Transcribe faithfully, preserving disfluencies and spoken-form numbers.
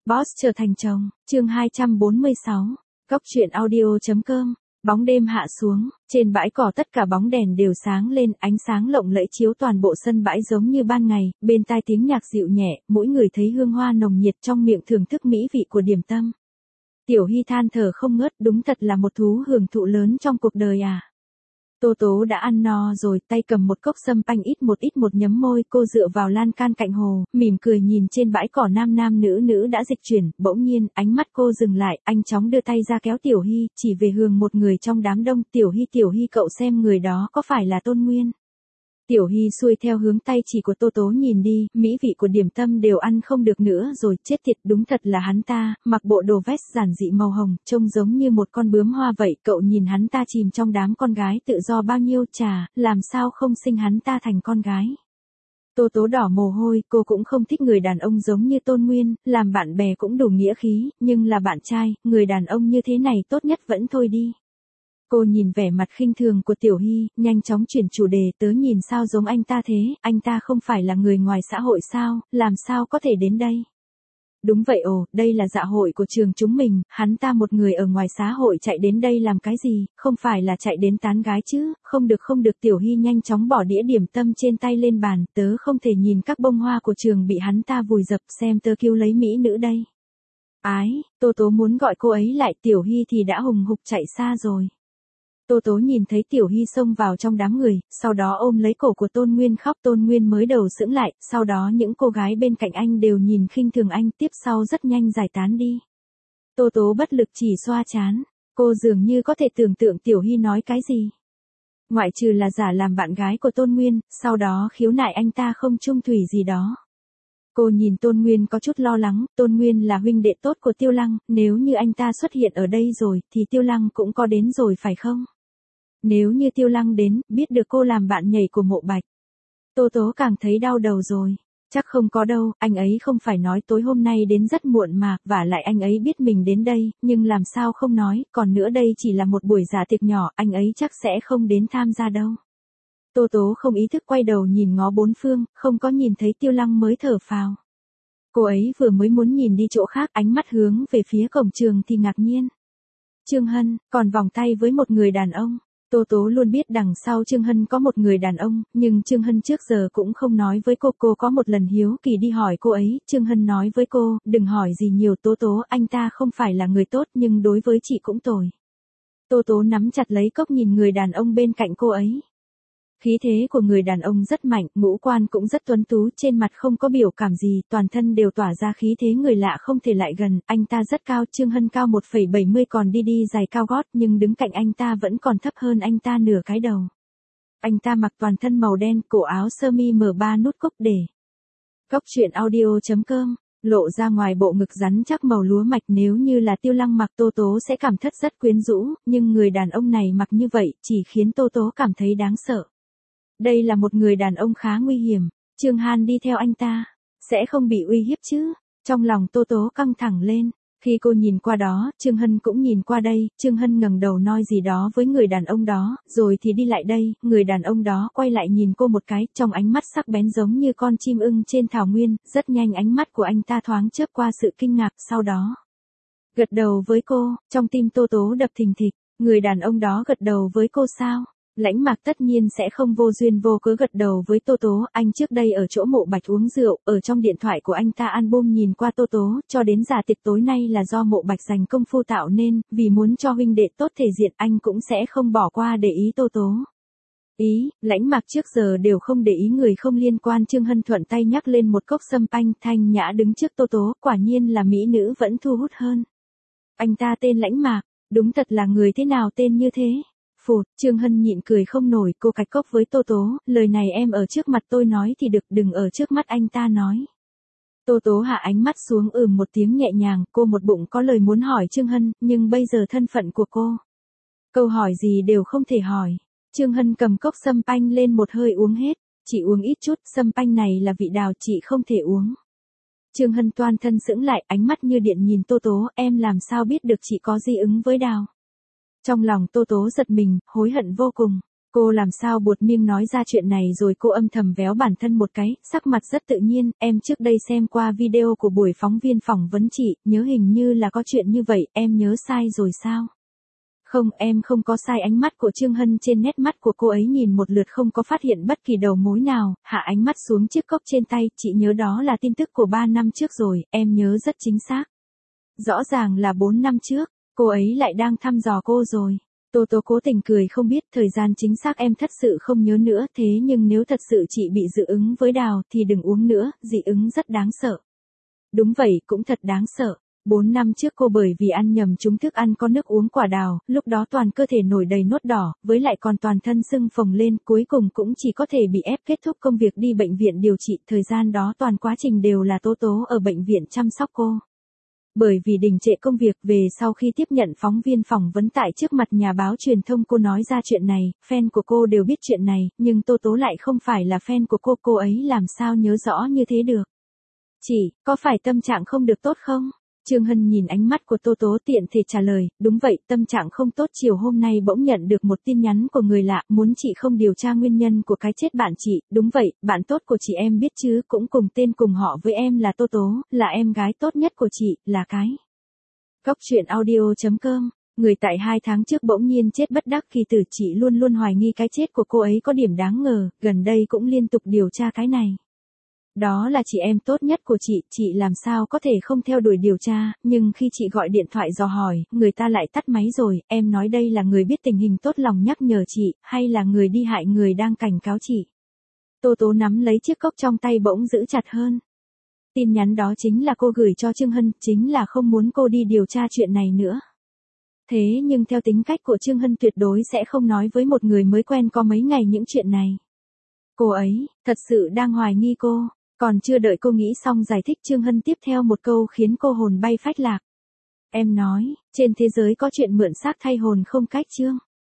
Boss trở thành chồng, chương hai trăm bốn mươi sáu, Cóc truyện audio.com, bóng đêm hạ xuống, trên bãi cỏ tất cả bóng đèn đều sáng lên, ánh sáng lộng lẫy chiếu toàn bộ sân bãi giống như ban ngày, bên tai tiếng nhạc dịu nhẹ, mỗi người thấy hương hoa nồng nhiệt trong miệng thưởng thức mỹ vị của điểm tâm. Tiểu Hy than thở không ngớt, đúng thật là một thú hưởng thụ lớn trong cuộc đời à. Tô Tố đã ăn no rồi, tay cầm một cốc sâm panh ít một ít một nhấm môi, cô dựa vào lan can cạnh hồ, mỉm cười nhìn trên bãi cỏ nam nam nữ nữ đã dịch chuyển, bỗng nhiên, ánh mắt cô dừng lại, anh chóng đưa tay ra kéo Tiểu Hy, chỉ về hướng một người trong đám đông, Tiểu Hy Tiểu Hy cậu xem người đó có phải là Tôn Nguyên. Tiểu Hy xuôi theo hướng tay chỉ của Tô Tố nhìn đi, mỹ vị của điểm tâm đều ăn không được nữa rồi, chết tiệt, đúng thật là hắn ta, mặc bộ đồ vest giản dị màu hồng, trông giống như một con bướm hoa vậy, cậu nhìn hắn ta chìm trong đám con gái tự do bao nhiêu, chà, làm sao không sinh hắn ta thành con gái. Tô Tố đỏ mồ hôi, cô cũng không thích người đàn ông giống như Tôn Nguyên, làm bạn bè cũng đủ nghĩa khí, nhưng là bạn trai, người đàn ông như thế này tốt nhất vẫn thôi đi. Cô nhìn vẻ mặt khinh thường của Tiểu Hy, nhanh chóng chuyển chủ đề, tớ nhìn sao giống anh ta thế, anh ta không phải là người ngoài xã hội sao, làm sao có thể đến đây. Đúng vậy, ồ, đây là dạ hội của trường chúng mình, hắn ta một người ở ngoài xã hội chạy đến đây làm cái gì, không phải là chạy đến tán gái chứ, không được không được. Tiểu Hy nhanh chóng bỏ đĩa điểm tâm trên tay lên bàn, tớ không thể nhìn các bông hoa của trường bị hắn ta vùi dập, xem tớ cứu lấy mỹ nữ đây. Ái, Tô Tố muốn gọi cô ấy lại, Tiểu Hy thì đã hùng hục chạy xa rồi. Tô Tố nhìn thấy Tiểu Hy xông vào trong đám người, sau đó ôm lấy cổ của Tôn Nguyên khóc. Tôn Nguyên mới đầu sững lại, sau đó những cô gái bên cạnh anh đều nhìn khinh thường anh, tiếp sau rất nhanh giải tán đi. Tô Tố bất lực chỉ xoa trán, cô dường như có thể tưởng tượng Tiểu Hy nói cái gì. Ngoại trừ là giả làm bạn gái của Tôn Nguyên, sau đó khiếu nại anh ta không chung thủy gì đó. Cô nhìn Tôn Nguyên có chút lo lắng, Tôn Nguyên là huynh đệ tốt của Tiêu Lăng, nếu như anh ta xuất hiện ở đây rồi, thì Tiêu Lăng cũng có đến rồi phải không? Nếu như Tiêu Lăng đến, biết được cô làm bạn nhảy của Mộ Bạch. Tô Tố càng thấy đau đầu rồi. Chắc không có đâu, anh ấy không phải nói tối hôm nay đến rất muộn mà, vả lại anh ấy biết mình đến đây, nhưng làm sao không nói, còn nữa đây chỉ là một buổi dạ tiệc nhỏ, anh ấy chắc sẽ không đến tham gia đâu. Tô Tố không ý thức quay đầu nhìn ngó bốn phương, không có nhìn thấy Tiêu Lăng mới thở phào. Cô ấy vừa mới muốn nhìn đi chỗ khác, ánh mắt hướng về phía cổng trường thì ngạc nhiên. Trương Hân, còn vòng tay với một người đàn ông. Tô Tố luôn biết đằng sau Trương Hân có một người đàn ông, nhưng Trương Hân trước giờ cũng không nói với cô. Cô có một lần hiếu kỳ đi hỏi cô ấy, Trương Hân nói với cô, đừng hỏi gì nhiều Tố Tố, anh ta không phải là người tốt nhưng đối với chị cũng tồi. Tô Tố nắm chặt lấy cốc nhìn người đàn ông bên cạnh cô ấy. Khí thế của người đàn ông rất mạnh, ngũ quan cũng rất tuấn tú, trên mặt không có biểu cảm gì, toàn thân đều tỏa ra khí thế người lạ không thể lại gần, anh ta rất cao, Trương Hân cao một phẩy bảy mươi còn đi đi giày cao gót, nhưng đứng cạnh anh ta vẫn còn thấp hơn anh ta nửa cái đầu. Anh ta mặc toàn thân màu đen, cổ áo sơ mi mở ba nút cúc để. Cóc truyện audio.com, lộ ra ngoài bộ ngực rắn chắc màu lúa mạch, nếu như là Tiêu Lăng mặc Tô Tố sẽ cảm thất rất quyến rũ, nhưng người đàn ông này mặc như vậy, chỉ khiến Tô Tố cảm thấy đáng sợ. Đây là một người đàn ông khá nguy hiểm, Trương Hàn đi theo anh ta, sẽ không bị uy hiếp chứ, trong lòng Tô Tố căng thẳng lên, khi cô nhìn qua đó, Trương Hân cũng nhìn qua đây, Trương Hân ngẩng đầu nói gì đó với người đàn ông đó, rồi thì đi lại đây, người đàn ông đó quay lại nhìn cô một cái, trong ánh mắt sắc bén giống như con chim ưng trên thảo nguyên, rất nhanh ánh mắt của anh ta thoáng chớp qua sự kinh ngạc, sau đó gật đầu với cô, trong tim Tô Tố đập thình thịch, người đàn ông đó gật đầu với cô sao? Lãnh Mạc tất nhiên sẽ không vô duyên vô cớ gật đầu với Tô Tố, anh trước đây ở chỗ Mộ Bạch uống rượu, ở trong điện thoại của anh ta album nhìn qua Tô Tố, cho đến dạ tiệc tối nay là do Mộ Bạch dành công phu tạo nên, vì muốn cho huynh đệ tốt thể diện anh cũng sẽ không bỏ qua để ý Tô Tố. Ý, Lãnh Mạc trước giờ đều không để ý người không liên quan. Trương Hân thuận tay nhắc lên một cốc sâm panh, thanh nhã đứng trước Tô Tố, quả nhiên là mỹ nữ vẫn thu hút hơn. Anh ta tên Lãnh Mạc, đúng thật là người thế nào tên như thế? Phụt, Trương Hân nhịn cười không nổi, cô cạch cốc với Tô Tố, lời này em ở trước mặt tôi nói thì được, đừng ở trước mắt anh ta nói. Tô Tố hạ ánh mắt xuống ừm một tiếng nhẹ nhàng, cô một bụng có lời muốn hỏi Trương Hân, nhưng bây giờ thân phận của cô. Câu hỏi gì đều không thể hỏi. Trương Hân cầm cốc sâm panh lên một hơi uống hết, chị uống ít chút, sâm panh này là vị đào, chị không thể uống. Trương Hân toan thân sững lại, ánh mắt như điện nhìn Tô Tố, em làm sao biết được chị có dị ứng với đào. Trong lòng Tô Tố giật mình, hối hận vô cùng. Cô làm sao buột miệng nói ra chuyện này rồi cô âm thầm véo bản thân một cái, sắc mặt rất tự nhiên, em trước đây xem qua video của buổi phóng viên phỏng vấn chị, nhớ hình như là có chuyện như vậy, em nhớ sai rồi sao? Không, em không có sai. Ánh mắt của Trương Hân trên nét mắt của cô ấy nhìn một lượt không có phát hiện bất kỳ đầu mối nào, hạ ánh mắt xuống chiếc cốc trên tay, chị nhớ đó là tin tức của ba năm trước rồi, em nhớ rất chính xác. Rõ ràng là bốn năm trước, cô ấy lại đang thăm dò cô rồi. Tô Tố cố tình cười không biết thời gian chính xác em thật sự không nhớ nữa, thế nhưng nếu thật sự chị bị dị ứng với đào thì đừng uống nữa, dị ứng rất đáng sợ. Đúng vậy, cũng thật đáng sợ. Bốn năm trước cô bởi vì ăn nhầm trúng thức ăn có nước uống quả đào, lúc đó toàn cơ thể nổi đầy nốt đỏ, với lại còn toàn thân sưng phồng lên, cuối cùng cũng chỉ có thể bị ép kết thúc công việc đi bệnh viện điều trị, thời gian đó toàn quá trình đều là Tố Tố ở bệnh viện chăm sóc cô. Bởi vì đình trệ công việc, về sau khi tiếp nhận phóng viên phỏng vấn tại trước mặt nhà báo truyền thông cô nói ra chuyện này, fan của cô đều biết chuyện này, nhưng Tố Tố lại không phải là fan của cô, cô ấy làm sao nhớ rõ như thế được. Chị, có phải tâm trạng không được tốt không? Trương Hân nhìn ánh mắt của Tô Tố tiện thể trả lời, đúng vậy, tâm trạng không tốt. Chiều hôm nay bỗng nhận được một tin nhắn của người lạ, muốn chị không điều tra nguyên nhân của cái chết bạn chị, đúng vậy, bạn tốt của chị em biết chứ, cũng cùng tên cùng họ với em là Tô Tố, là em gái tốt nhất của chị, là cái. Cóc truyện audio chấm com, người tại hai tháng trước bỗng nhiên chết bất đắc kỳ tử, chị luôn luôn hoài nghi cái chết của cô ấy có điểm đáng ngờ, gần đây cũng liên tục điều tra cái này. Đó là chị em tốt nhất của chị, chị làm sao có thể không theo đuổi điều tra, nhưng khi chị gọi điện thoại dò hỏi, người ta lại tắt máy rồi, em nói đây là người biết tình hình tốt lòng nhắc nhở chị, hay là người đi hại người đang cảnh cáo chị. Tô Tố nắm lấy chiếc cốc trong tay bỗng giữ chặt hơn. Tin nhắn đó chính là cô gửi cho Trương Hân, chính là không muốn cô đi điều tra chuyện này nữa. Thế nhưng theo tính cách của Trương Hân tuyệt đối sẽ không nói với một người mới quen có mấy ngày những chuyện này. Cô ấy, thật sự đang hoài nghi cô. Còn chưa đợi cô nghĩ xong giải thích, Trương Hân tiếp theo một câu khiến cô hồn bay phách lạc. Em nói, trên thế giới có chuyện mượn xác thay hồn không cách Trương?